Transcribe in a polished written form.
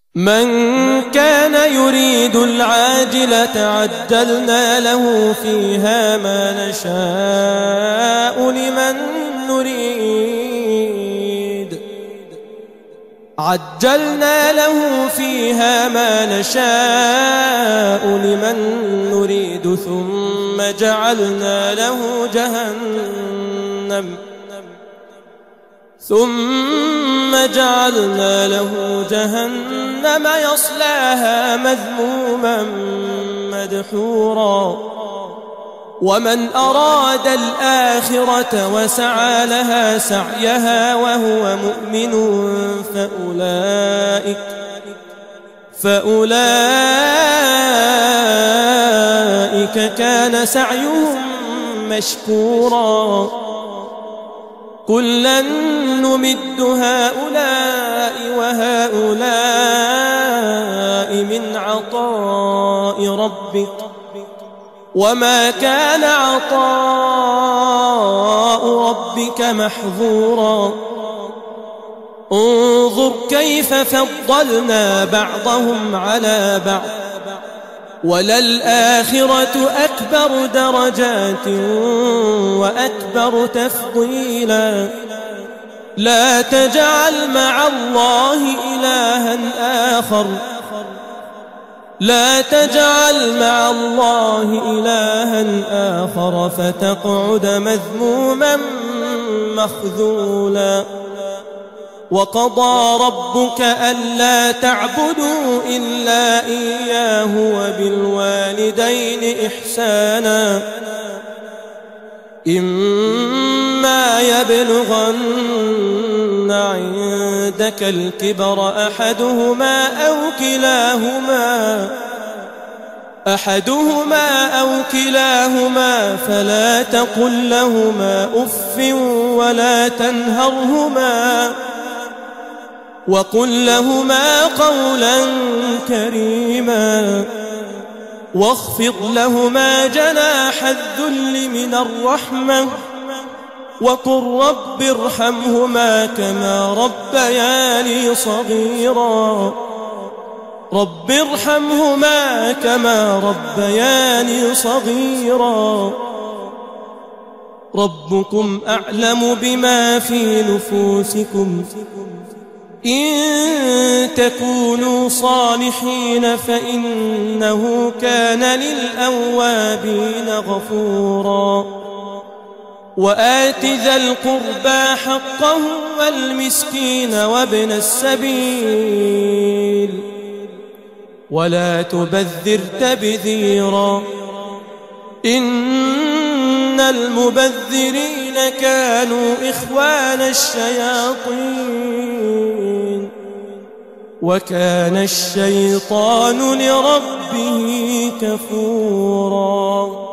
من كان يريد العاجلة عجلنا له فيها ما نشاء لمن نريد عجلنا له فيها ما نشاء لمن نريد ثم جعلنا له جهنم يصلاها مذموما مدحورا ومن أراد الآخرة وسعى لها سعيها وهو مؤمن فأولئك كان سعيهم مشكورا كلا نمد هؤلاء وهؤلاء من عطاء ربك وما كان عطاء ربك محظورا انظر كيف فضلنا بعضهم على بعض وللآخرة أكبر درجات وأكبر تفضيلا لا تجعل مع الله إلها آخر فتقعد مذموما مخذولا وقضى ربك ألا تعبدوا إلا إياه وبالوالدين إحسانا إما يبلغن عندك الكبر أحدهما أو كلاهما فلا تقل لهما أف ولا تنهرهما وقل لهما قولا كريما واخفض لهما جناح الذل من الرحمة وقل رب ارحمهما كما ربياني صغيرا ربكم أعلم بما في نفوسكم إن تكونوا صالحين فإنه كان للأوابين غفورا وآت ذا القربى حقه والمسكين وابن السبيل ولا تبذر تبذيرا إن المبذرين كانوا إخوان الشياطين وكان الشيطان لربه كفورا